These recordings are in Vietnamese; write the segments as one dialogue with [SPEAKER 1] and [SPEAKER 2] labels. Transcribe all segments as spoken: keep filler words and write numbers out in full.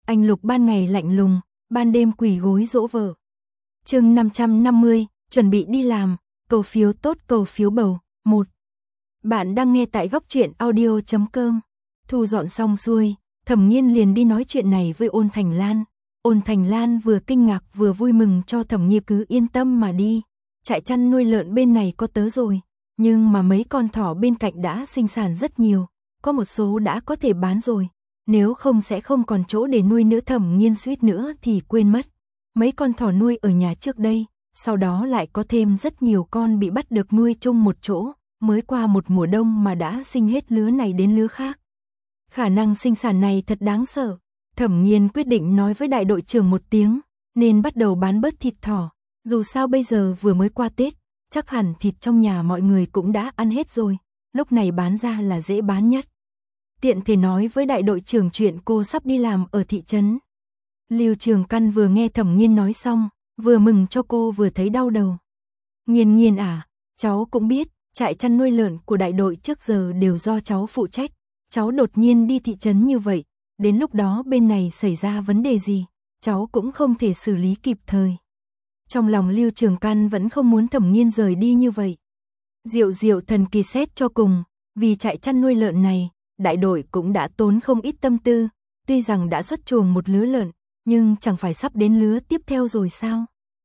[SPEAKER 1] Anh Lục ban ngày lạnh lùng, ban đêm quỳ gối dỗ vợ. Chương năm trăm năm mươi, chuẩn bị đi làm, cầu phiếu tốt cầu phiếu bầu, một. Bạn đang nghe tại góc truyện audio chấm com. Thu dọn xong xuôi, Thẩm Nghiên liền đi nói chuyện này với Ôn Thành Lan. Ôn Thành Lan vừa kinh ngạc vừa vui mừng cho Thẩm Nghiên cứ yên tâm mà đi. Trại chăn nuôi lợn bên này có tớ rồi, nhưng mà mấy con thỏ bên cạnh đã sinh sản rất nhiều, có một số đã có thể bán rồi. Nếu không sẽ không còn chỗ để nuôi nữa. Thẩm Nghiên suýt nữa thì quên mất. Mấy con thỏ nuôi ở nhà trước đây, sau đó lại có thêm rất nhiều con bị bắt được nuôi chung một chỗ, mới qua một mùa đông mà đã sinh hết lứa này đến lứa khác. Khả năng sinh sản này thật đáng sợ. Thẩm Nghiên quyết định nói với đại đội trưởng một tiếng, nên bắt đầu bán bớt thịt thỏ. Dù sao bây giờ vừa mới qua Tết, chắc hẳn thịt trong nhà mọi người cũng đã ăn hết rồi, lúc này bán ra là dễ bán nhất. Tiện thể nói với đại đội trưởng chuyện cô sắp đi làm ở thị trấn. Lưu Trường Căn vừa nghe Thẩm Nghiên nói xong, vừa mừng cho cô vừa thấy đau đầu. Nghiên Nghiên à, cháu cũng biết, trại chăn nuôi lợn của đại đội trước giờ đều do cháu phụ trách. Cháu đột nhiên đi thị trấn như vậy, đến lúc đó bên này xảy ra vấn đề gì, cháu cũng không thể xử lý kịp thời. Trong lòng Lưu Trường Căn vẫn không muốn Thẩm Nghiên rời đi như vậy. Diệu diệu thần kỳ xét cho cùng, vì trại chăn nuôi lợn này, đại đội cũng đã tốn không ít tâm tư, tuy rằng đã xuất chuồng một lứa lợn, nhưng chẳng phải sắp đến lứa tiếp theo rồi sao?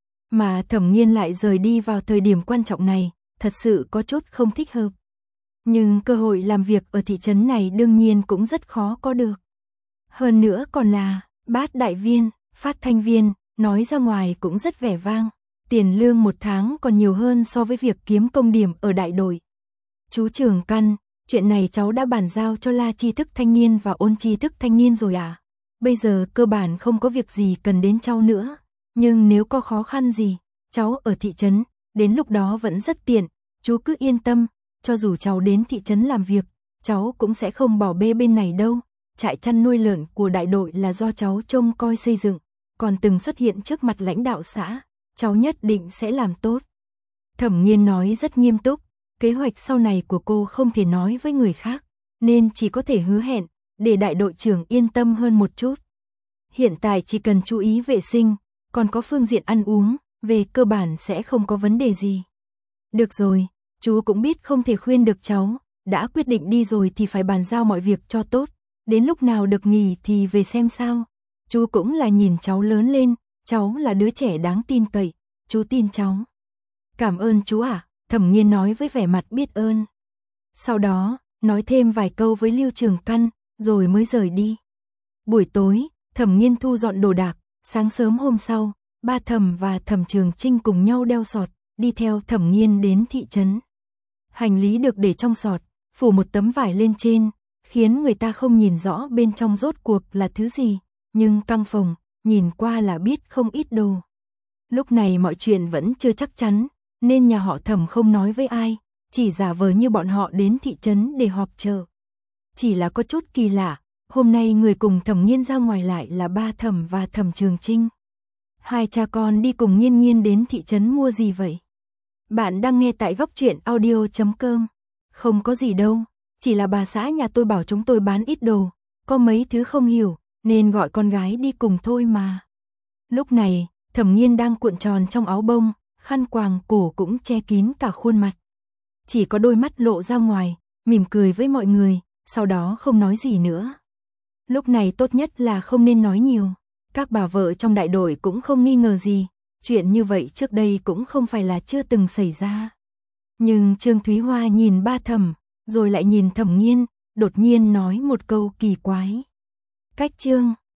[SPEAKER 1] Mà Thẩm Nghiên lại rời đi vào thời điểm quan trọng này, thật sự có chút không thích hợp. Nhưng cơ hội làm việc ở thị trấn này đương nhiên cũng rất khó có được. Hơn nữa còn là bát đại viên, phát thanh viên, nói ra ngoài cũng rất vẻ vang. Tiền lương một tháng còn nhiều hơn so với việc kiếm công điểm ở đại đội. Chú Trường Căn, chuyện này cháu đã bàn giao cho La Tri Thức Thanh Niên và Ôn Tri Thức Thanh Niên rồi à? Bây giờ cơ bản không có việc gì cần đến cháu nữa. Nhưng nếu có khó khăn gì, cháu ở thị trấn, đến lúc đó vẫn rất tiện. Chú cứ yên tâm, cho dù cháu đến thị trấn làm việc, cháu cũng sẽ không bỏ bê bên này đâu. Trại chăn nuôi lợn của đại đội là do cháu trông coi xây dựng, còn từng xuất hiện trước mặt lãnh đạo xã, cháu nhất định sẽ làm tốt. Thẩm Nghiên nói rất nghiêm túc, kế hoạch sau này của cô không thể nói với người khác, nên chỉ có thể hứa hẹn, để đại đội trưởng yên tâm hơn một chút. Hiện tại chỉ cần chú ý vệ sinh, còn có phương diện ăn uống, về cơ bản sẽ không có vấn đề gì. Được rồi, chú cũng biết không thể khuyên được cháu, đã quyết định đi rồi thì phải bàn giao mọi việc cho tốt, đến lúc nào được nghỉ thì về xem sao. Chú cũng là nhìn cháu lớn lên, cháu là đứa trẻ đáng tin cậy, chú tin cháu. Cảm ơn chú ạ, à, Thẩm Nghiên nói với vẻ mặt biết ơn. Sau đó, nói thêm vài câu với Lưu Trường Căn, rồi mới rời đi. Buổi tối, Thẩm Nghiên thu dọn đồ đạc, sáng sớm hôm sau, ba Thẩm và Thẩm Trường Trinh cùng nhau đeo sọt, đi theo Thẩm Nghiên đến thị trấn. Hành lý được để trong sọt, phủ một tấm vải lên trên, khiến người ta không nhìn rõ bên trong rốt cuộc là thứ gì, nhưng căng phòng, nhìn qua là biết không ít đồ. Lúc này mọi chuyện vẫn chưa chắc chắn, nên nhà họ Thẩm không nói với ai, chỉ giả vờ như bọn họ đến thị trấn để họp chợ. Chỉ là có chút kỳ lạ, hôm nay người cùng Thẩm Nghiên ra ngoài lại là ba Thẩm và Thẩm Trường Trinh. Hai cha con đi cùng Nghiên Nghiên đến thị trấn mua gì vậy? Bạn đang nghe tại góc truyện audio chấm com. Không có gì đâu, chỉ là bà xã nhà tôi bảo chúng tôi bán ít đồ, có mấy thứ không hiểu, nên gọi con gái đi cùng thôi mà. Lúc này, Thẩm Nghiên đang cuộn tròn trong áo bông, khăn quàng cổ cũng che kín cả khuôn mặt. Chỉ có đôi mắt lộ ra ngoài, mỉm cười với mọi người, sau đó không nói gì nữa. Lúc này tốt nhất là không nên nói nhiều, các bà vợ trong đại đội cũng không nghi ngờ gì, chuyện như vậy trước đây cũng không phải là chưa từng xảy ra. Nhưng Trương Thúy Hoa nhìn ba Thẩm, rồi lại nhìn Thẩm Nghiên, đột nhiên nói một câu kỳ quái. Cách Trương,